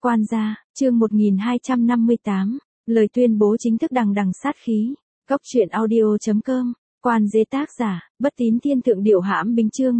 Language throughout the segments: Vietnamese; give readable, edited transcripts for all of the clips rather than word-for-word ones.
Quan gia, chương 1258, lời tuyên bố chính thức đằng đằng sát khí. Góc truyện audio.com, Quan Dế tác giả, Bất Tín Thiên Thượng Điệu Hãm Bính chương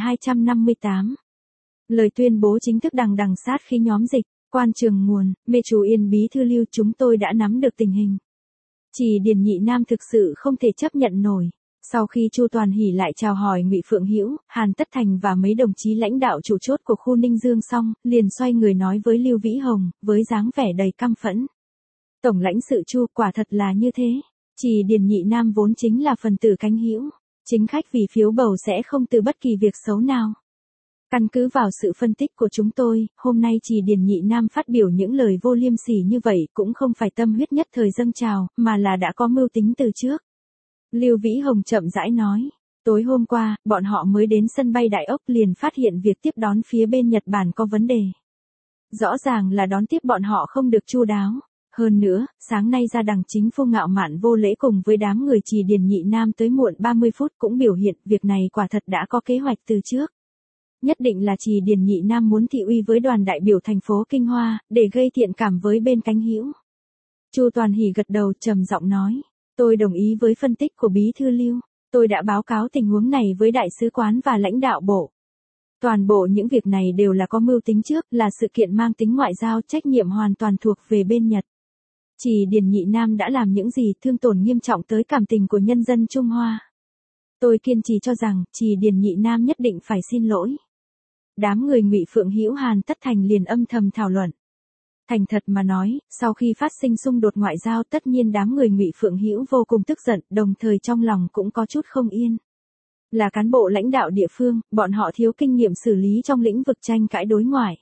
1258. Lời tuyên bố chính thức đằng đằng sát khí nhóm dịch, Quan Trường Nguồn, Mê Chú Yên Bí Thư Lưu chúng tôi đã nắm được tình hình. Chỉ Điền Nhị Nam thực sự không thể chấp nhận nổi. Sau khi Chu Toàn Hỷ lại chào hỏi Ngụy Phượng Hữu, Hàn Tất Thành và mấy đồng chí lãnh đạo chủ chốt của khu Ninh Dương xong, liền xoay người nói với Lưu Vĩ Hồng, với dáng vẻ đầy căm phẫn. Tổng lãnh sự Chu, quả thật là như thế. Chỉ Điền Nhị Nam vốn chính là phần tử cánh hữu, chính khách vì phiếu bầu sẽ không từ bất kỳ việc xấu nào. Căn cứ vào sự phân tích của chúng tôi, hôm nay Chỉ Điền Nhị Nam phát biểu những lời vô liêm sỉ như vậy cũng không phải tâm huyết nhất thời dâng trào, mà là đã có mưu tính từ trước. Lưu Vĩ Hồng chậm rãi nói, tối hôm qua, bọn họ mới đến sân bay Đại Ốc liền phát hiện việc tiếp đón phía bên Nhật Bản có vấn đề. Rõ ràng là đón tiếp bọn họ không được chu đáo. Hơn nữa, sáng nay Gia Đằng Chính Phu ngạo mạn vô lễ cùng với đám người Chỉ Điền Nhị Nam tới muộn 30 phút cũng biểu hiện việc này quả thật đã có kế hoạch từ trước. Nhất định là Chỉ Điền Nhị Nam muốn thị uy với đoàn đại biểu thành phố Kinh Hoa, để gây thiện cảm với bên cánh hữu. Chu Toàn Hỷ gật đầu trầm giọng nói. Tôi đồng ý với phân tích của Bí Thư Lưu. Tôi đã báo cáo tình huống này với đại sứ quán và lãnh đạo bộ. Toàn bộ những việc này đều là có mưu tính trước, là sự kiện mang tính ngoại giao, trách nhiệm hoàn toàn thuộc về bên Nhật. Chỉ Điền Nhị Nam đã làm những gì thương tổn nghiêm trọng tới cảm tình của nhân dân Trung Hoa. Tôi kiên trì cho rằng, Chỉ Điền Nhị Nam nhất định phải xin lỗi. Đám người Ngụy Phượng Hữu Hàn Tất Thành liền âm thầm thảo luận. Thành thật mà nói, sau khi phát sinh xung đột ngoại giao tất nhiên đám người Ngụy Phượng Hữu vô cùng tức giận, đồng thời trong lòng cũng có chút không yên. Là cán bộ lãnh đạo địa phương, bọn họ thiếu kinh nghiệm xử lý trong lĩnh vực tranh cãi đối ngoại.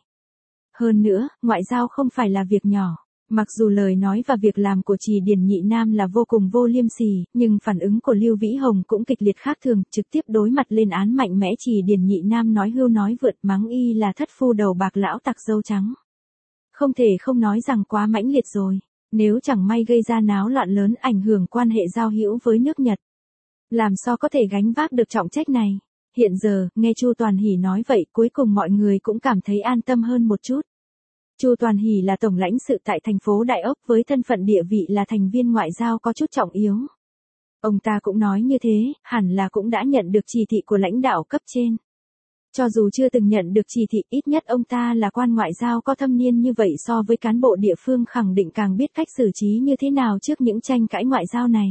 Hơn nữa, ngoại giao không phải là việc nhỏ. Mặc dù lời nói và việc làm của Chỉ Điền Nhị Nam là vô cùng vô liêm sỉ, nhưng phản ứng của Lưu Vĩ Hồng cũng kịch liệt khác thường, trực tiếp đối mặt lên án mạnh mẽ Chỉ Điền Nhị Nam nói hưu nói vượt mắng y là thất phu đầu bạc lão tặc râu trắng. Không thể không nói rằng quá mãnh liệt rồi, nếu chẳng may gây ra náo loạn lớn ảnh hưởng quan hệ giao hữu với nước Nhật. Làm sao có thể gánh vác được trọng trách này? Hiện giờ, nghe Chu Toàn Hỷ nói vậy cuối cùng mọi người cũng cảm thấy an tâm hơn một chút. Chu Toàn Hỷ là tổng lãnh sự tại thành phố Đại Ốc với thân phận địa vị là thành viên ngoại giao có chút trọng yếu. Ông ta cũng nói như thế, hẳn là cũng đã nhận được chỉ thị của lãnh đạo cấp trên. Cho dù chưa từng nhận được chỉ thị, ít nhất ông ta là quan ngoại giao có thâm niên như vậy so với cán bộ địa phương khẳng định càng biết cách xử trí như thế nào trước những tranh cãi ngoại giao này.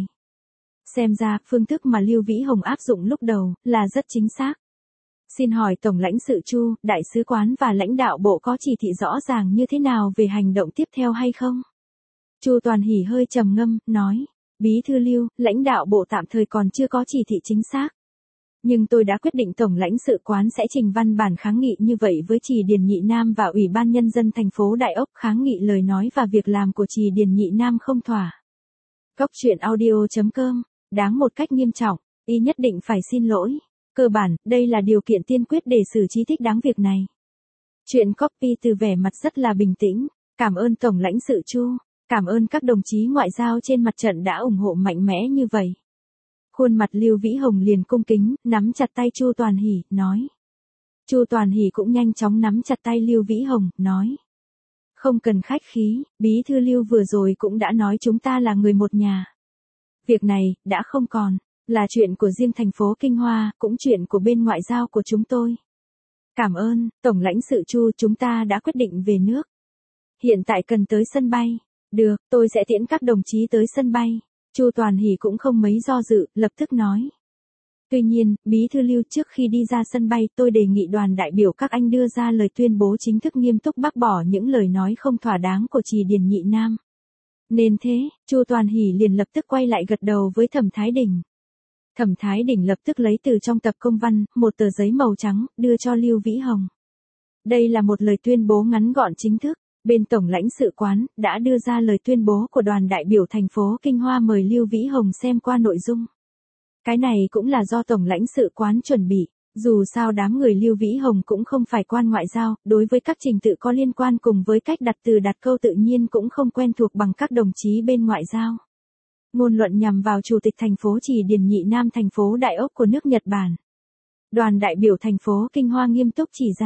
Xem ra, phương thức mà Lưu Vĩ Hồng áp dụng lúc đầu, là rất chính xác. Xin hỏi Tổng lãnh sự Chu, đại sứ quán và lãnh đạo bộ có chỉ thị rõ ràng như thế nào về hành động tiếp theo hay không? Chu Toàn Hỷ hơi trầm ngâm, nói, Bí Thư Lưu, lãnh đạo bộ tạm thời còn chưa có chỉ thị chính xác. Nhưng tôi đã quyết định Tổng lãnh sự quán sẽ trình văn bản kháng nghị như vậy với Chỉ Điền Nhị Nam và Ủy ban Nhân dân thành phố Đại Ốc kháng nghị lời nói và việc làm của Chỉ Điền Nhị Nam không thỏa. Góc truyện audio.com, đáng một cách nghiêm trọng, y nhất định phải xin lỗi. Cơ bản, đây là điều kiện tiên quyết để xử trí thích đáng việc này. Chuyện copy từ vẻ mặt rất là bình tĩnh. Cảm ơn Tổng lãnh sự Chu, cảm ơn các đồng chí ngoại giao trên mặt trận đã ủng hộ mạnh mẽ như vậy. Khuôn mặt Lưu Vĩ Hồng liền cung kính, nắm chặt tay Chu Toàn Hỷ, nói. Chu Toàn Hỷ cũng nhanh chóng nắm chặt tay Lưu Vĩ Hồng, nói. Không cần khách khí, Bí Thư Lưu vừa rồi cũng đã nói chúng ta là người một nhà. Việc này, đã không còn, là chuyện của riêng thành phố Kinh Hoa, cũng chuyện của bên ngoại giao của chúng tôi. Cảm ơn, Tổng lãnh sự Chu, chúng ta đã quyết định về nước. Hiện tại cần tới sân bay. Được, tôi sẽ tiễn các đồng chí tới sân bay. Chu Toàn Hỷ cũng không mấy do dự, lập tức nói. Tuy nhiên, Bí Thư Lưu trước khi đi ra sân bay tôi đề nghị đoàn đại biểu các anh đưa ra lời tuyên bố chính thức nghiêm túc bác bỏ những lời nói không thỏa đáng của Chỉ Điền Nhị Nam. Nên thế, Chu Toàn Hỷ liền lập tức quay lại gật đầu với Thẩm Thái Đình. Thẩm Thái Đình lập tức lấy từ trong tập công văn, một tờ giấy màu trắng, đưa cho Lưu Vĩ Hồng. Đây là một lời tuyên bố ngắn gọn chính thức. Bên Tổng lãnh sự quán, đã đưa ra lời tuyên bố của đoàn đại biểu thành phố Kinh Hoa mời Lưu Vĩ Hồng xem qua nội dung. Cái này cũng là do Tổng lãnh sự quán chuẩn bị, dù sao đám người Lưu Vĩ Hồng cũng không phải quan ngoại giao, đối với các trình tự có liên quan cùng với cách đặt từ đặt câu tự nhiên cũng không quen thuộc bằng các đồng chí bên ngoại giao. Ngôn luận nhằm vào Chủ tịch thành phố Chỉ Điền Nhị Nam thành phố Đại Ốc của nước Nhật Bản. Đoàn đại biểu thành phố Kinh Hoa nghiêm túc chỉ ra.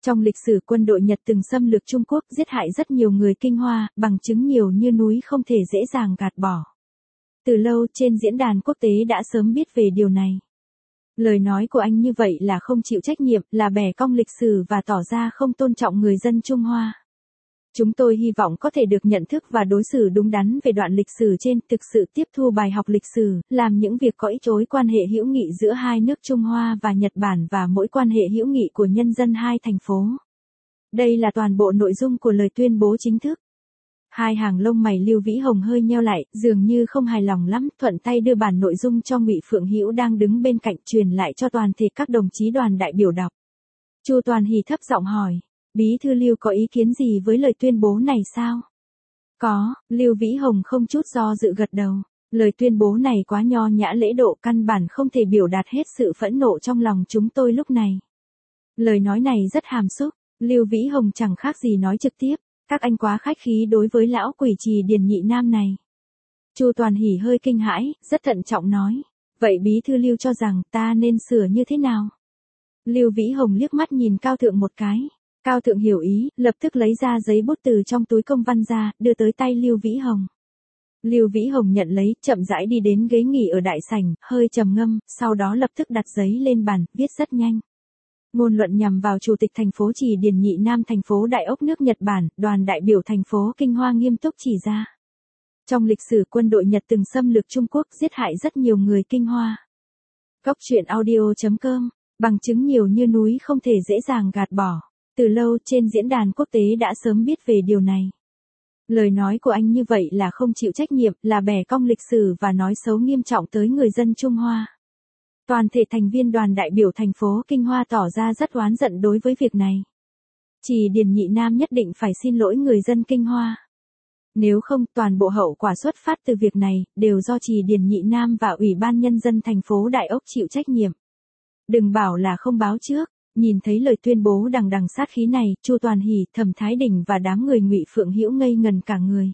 Trong lịch sử quân đội Nhật từng xâm lược Trung Quốc giết hại rất nhiều người Kinh Hoa, bằng chứng nhiều như núi không thể dễ dàng gạt bỏ. Từ lâu trên diễn đàn quốc tế đã sớm biết về điều này. Lời nói của anh như vậy là không chịu trách nhiệm, là bẻ cong lịch sử và tỏ ra không tôn trọng người dân Trung Hoa. Chúng tôi hy vọng có thể được nhận thức và đối xử đúng đắn về đoạn lịch sử trên, thực sự tiếp thu bài học lịch sử, làm những việc có ích đối quan hệ hữu nghị giữa hai nước Trung Hoa và Nhật Bản và mỗi quan hệ hữu nghị của nhân dân hai thành phố. Đây là toàn bộ nội dung của lời tuyên bố chính thức. Hai hàng lông mày Lưu Vĩ Hồng hơi nheo lại, dường như không hài lòng lắm, thuận tay đưa bản nội dung cho Ngụy Phượng Hữu đang đứng bên cạnh truyền lại cho toàn thể các đồng chí đoàn đại biểu đọc. Chu Toàn Hỷ thấp giọng hỏi, Bí thư Lưu có ý kiến gì với lời tuyên bố này sao? Có, Lưu Vĩ Hồng không chút do dự gật đầu. Lời tuyên bố này quá nho nhã lễ độ, căn bản không thể biểu đạt hết sự phẫn nộ trong lòng chúng tôi lúc này. Lời nói này rất hàm xúc, Lưu Vĩ Hồng chẳng khác gì nói trực tiếp. Các anh quá khách khí đối với lão quỷ Trì Điền Nhị Nam này. Chu Toàn Hỷ hơi kinh hãi, rất thận trọng nói. Vậy Bí thư Lưu cho rằng ta nên sửa như thế nào? Lưu Vĩ Hồng liếc mắt nhìn Cao Thượng một cái. Cao Thượng hiểu ý, lập tức lấy ra giấy bút từ trong túi công văn ra, đưa tới tay Lưu Vĩ Hồng. Lưu Vĩ Hồng nhận lấy, chậm rãi đi đến ghế nghỉ ở đại sảnh, hơi trầm ngâm, sau đó lập tức đặt giấy lên bàn, viết rất nhanh. Ngôn luận nhằm vào Chủ tịch thành phố Trì Điền Nhị Nam thành phố Đại Ốc nước Nhật Bản, đoàn đại biểu thành phố Kinh Hoa nghiêm túc chỉ ra. Trong lịch sử quân đội Nhật từng xâm lược Trung Quốc giết hại rất nhiều người Kinh Hoa. Cóc truyện audio.com, bằng chứng nhiều như núi không thể dễ dàng gạt bỏ. Từ lâu trên diễn đàn quốc tế đã sớm biết về điều này. Lời nói của anh như vậy là không chịu trách nhiệm, là bẻ cong lịch sử và nói xấu nghiêm trọng tới người dân Trung Hoa. Toàn thể thành viên đoàn đại biểu thành phố Kinh Hoa tỏ ra rất oán giận đối với việc này. Trì Điền Nhị Nam nhất định phải xin lỗi người dân Kinh Hoa. Nếu không, toàn bộ hậu quả xuất phát từ việc này, đều do Trì Điền Nhị Nam và Ủy ban Nhân dân thành phố Đại Ốc chịu trách nhiệm. Đừng bảo là không báo trước. Nhìn thấy lời tuyên bố đằng đằng sát khí này, Chu Toàn Hỷ, Thẩm Thái Đình và đám người Ngụy Phượng Hữu ngây ngần cả người.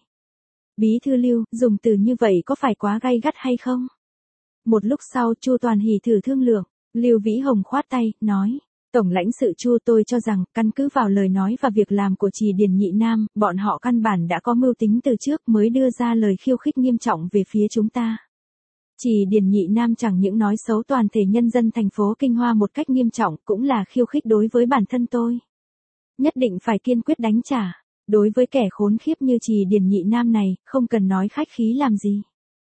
Bí thư Lưu, dùng từ như vậy có phải quá gay gắt hay không? Một lúc sau Chu Toàn Hỷ thử thương lượng, Lưu Vĩ Hồng khoát tay, nói, Tổng lãnh sự Chu, tôi cho rằng, căn cứ vào lời nói và việc làm của Trì Điền Nhị Nam, bọn họ căn bản đã có mưu tính từ trước mới đưa ra lời khiêu khích nghiêm trọng về phía chúng ta. Trì Điền Nhị Nam chẳng những nói xấu toàn thể nhân dân thành phố Kinh Hoa một cách nghiêm trọng, cũng là khiêu khích đối với bản thân tôi. Nhất định phải kiên quyết đánh trả. Đối với kẻ khốn khiếp như Trì Điền Nhị Nam này, không cần nói khách khí làm gì.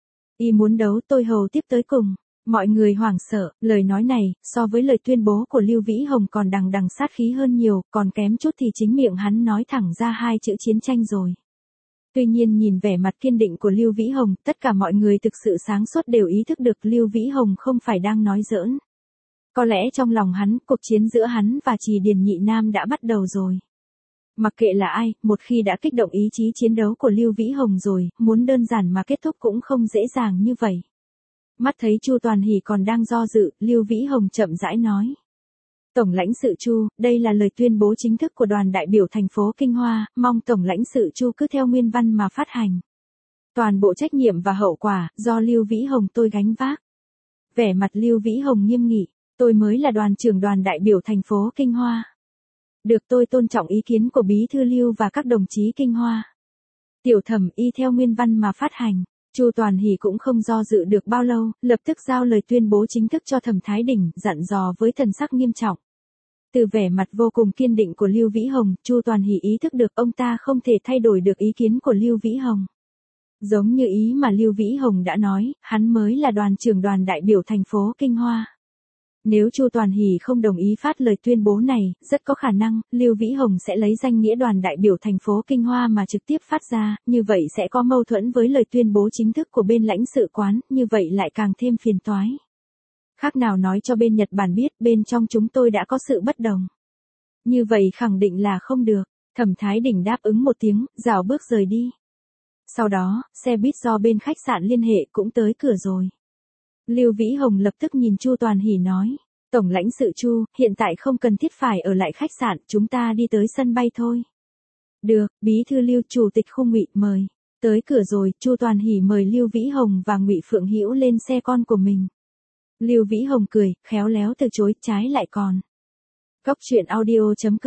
Y muốn đấu tôi hầu tiếp tới cùng. Mọi người hoảng sợ, lời nói này, so với lời tuyên bố của Lưu Vĩ Hồng còn đằng đằng sát khí hơn nhiều, còn kém chút thì chính miệng hắn nói thẳng ra hai chữ chiến tranh rồi. Tuy nhiên nhìn vẻ mặt kiên định của Lưu Vĩ Hồng, tất cả mọi người thực sự sáng suốt đều ý thức được Lưu Vĩ Hồng không phải đang nói giỡn. Có lẽ trong lòng hắn, cuộc chiến giữa hắn và Trì Điền Nhị Nam đã bắt đầu rồi. Mặc kệ là ai, một khi đã kích động ý chí chiến đấu của Lưu Vĩ Hồng rồi, muốn đơn giản mà kết thúc cũng không dễ dàng như vậy. Mắt thấy Chu Toàn Hỷ còn đang do dự, Lưu Vĩ Hồng chậm rãi nói. Tổng lãnh sự Chu, đây là lời tuyên bố chính thức của đoàn đại biểu thành phố Kinh Hoa, mong Tổng lãnh sự Chu cứ theo nguyên văn mà phát hành. Toàn bộ trách nhiệm và hậu quả, do Lưu Vĩ Hồng tôi gánh vác. Vẻ mặt Lưu Vĩ Hồng nghiêm nghị, tôi mới là đoàn trưởng đoàn đại biểu thành phố Kinh Hoa. Được tôi tôn trọng ý kiến của Bí thư Lưu và các đồng chí Kinh Hoa. Tiểu Thẩm y theo nguyên văn mà phát hành. Chu Toàn Hỷ cũng không do dự được bao lâu, lập tức giao lời tuyên bố chính thức cho Thẩm Thái Đình, dặn dò với thần sắc nghiêm trọng. Từ vẻ mặt vô cùng kiên định của Lưu Vĩ Hồng, Chu Toàn Hỷ ý thức được ông ta không thể thay đổi được ý kiến của Lưu Vĩ Hồng. Giống như ý mà Lưu Vĩ Hồng đã nói, hắn mới là đoàn trưởng đoàn đại biểu thành phố Kinh Hoa. Nếu Chu Toàn Hỷ không đồng ý phát lời tuyên bố này, rất có khả năng, Lưu Vĩ Hồng sẽ lấy danh nghĩa đoàn đại biểu thành phố Kinh Hoa mà trực tiếp phát ra, như vậy sẽ có mâu thuẫn với lời tuyên bố chính thức của bên lãnh sự quán, như vậy lại càng thêm phiền toái. Khác nào nói cho bên Nhật Bản biết, bên trong chúng tôi đã có sự bất đồng. Như vậy khẳng định là không được. Thẩm Thái Đình đáp ứng một tiếng, rảo bước rời đi. Sau đó, xe buýt do bên khách sạn liên hệ cũng tới cửa rồi. Lưu Vĩ Hồng lập tức nhìn Chu Toàn Hỷ nói, Tổng lãnh sự Chu, hiện tại không cần thiết phải ở lại khách sạn, chúng ta đi tới sân bay thôi. Được, Bí thư Lưu, Chủ tịch Khung Ngụy mời. Tới cửa rồi, Chu Toàn Hỷ mời Lưu Vĩ Hồng và Ngụy Phượng Hữu lên xe con của mình. Lưu Vĩ Hồng cười, khéo léo từ chối, trái lại còn. Cóc truyện audio.com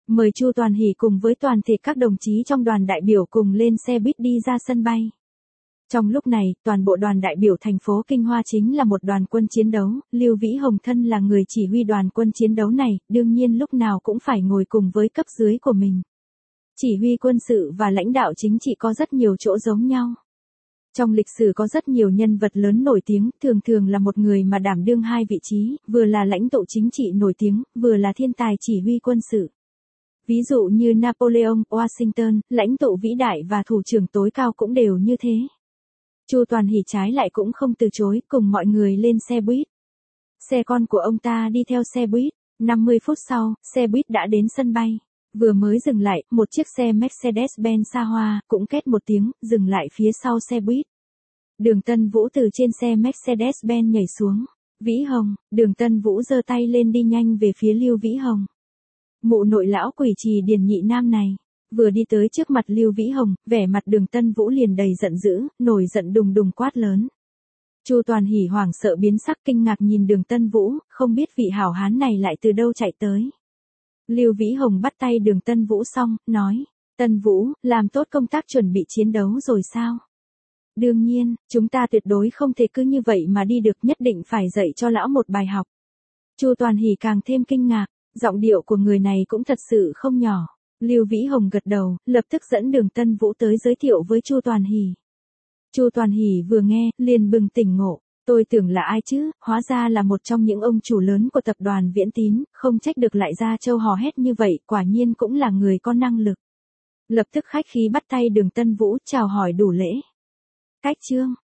Mời Chu Toàn Hỷ cùng với toàn thể các đồng chí trong đoàn đại biểu cùng lên xe buýt đi ra sân bay. Trong lúc này, toàn bộ đoàn đại biểu thành phố Kinh Hoa chính là một đoàn quân chiến đấu, Lưu Vĩ Hồng thân là người chỉ huy đoàn quân chiến đấu này, đương nhiên lúc nào cũng phải ngồi cùng với cấp dưới của mình. Chỉ huy quân sự và lãnh đạo chính trị có rất nhiều chỗ giống nhau. Trong lịch sử có rất nhiều nhân vật lớn nổi tiếng, thường thường là một người mà đảm đương hai vị trí, vừa là lãnh tụ chính trị nổi tiếng, vừa là thiên tài chỉ huy quân sự. Ví dụ như Napoleon, Washington, lãnh tụ vĩ đại và thủ trưởng tối cao cũng đều như thế. Chu Toàn Hỷ trái lại cũng không từ chối, cùng mọi người lên xe buýt. Xe con của ông ta đi theo xe buýt, 50 phút sau, xe buýt đã đến sân bay. Vừa mới dừng lại, một chiếc xe Mercedes-Benz xa hoa, cũng két một tiếng, dừng lại phía sau xe buýt. Đường Tân Vũ từ trên xe Mercedes-Benz nhảy xuống. Vĩ Hồng, Đường Tân Vũ giơ tay lên đi nhanh về phía Lưu Vĩ Hồng. Mụ nội lão quỷ Trì Điền Nhị Nam này. Vừa đi tới trước mặt Lưu Vĩ Hồng, vẻ mặt Đường Tân Vũ liền đầy giận dữ, nổi giận đùng đùng quát lớn. Chu Toàn Hỷ hoảng sợ biến sắc kinh ngạc nhìn Đường Tân Vũ, không biết vị hảo hán này lại từ đâu chạy tới. Lưu Vĩ Hồng bắt tay Đường Tân Vũ xong, nói, Tân Vũ, làm tốt công tác chuẩn bị chiến đấu rồi sao? Đương nhiên, chúng ta tuyệt đối không thể cứ như vậy mà đi được, nhất định phải dạy cho lão một bài học. Chu Toàn Hỷ càng thêm kinh ngạc, giọng điệu của người này cũng thật sự không nhỏ. Lưu Vĩ Hồng gật đầu, lập tức dẫn Đường Tân Vũ tới giới thiệu với Chu Toàn Hỷ. Chu Toàn Hỷ vừa nghe, liền bừng tỉnh ngộ, tôi tưởng là ai chứ, hóa ra là một trong những ông chủ lớn của tập đoàn Viễn Tín, không trách được lại ra châu hò hét như vậy, quả nhiên cũng là người có năng lực. Lập tức khách khí bắt tay Đường Tân Vũ chào hỏi đủ lễ. Cách chương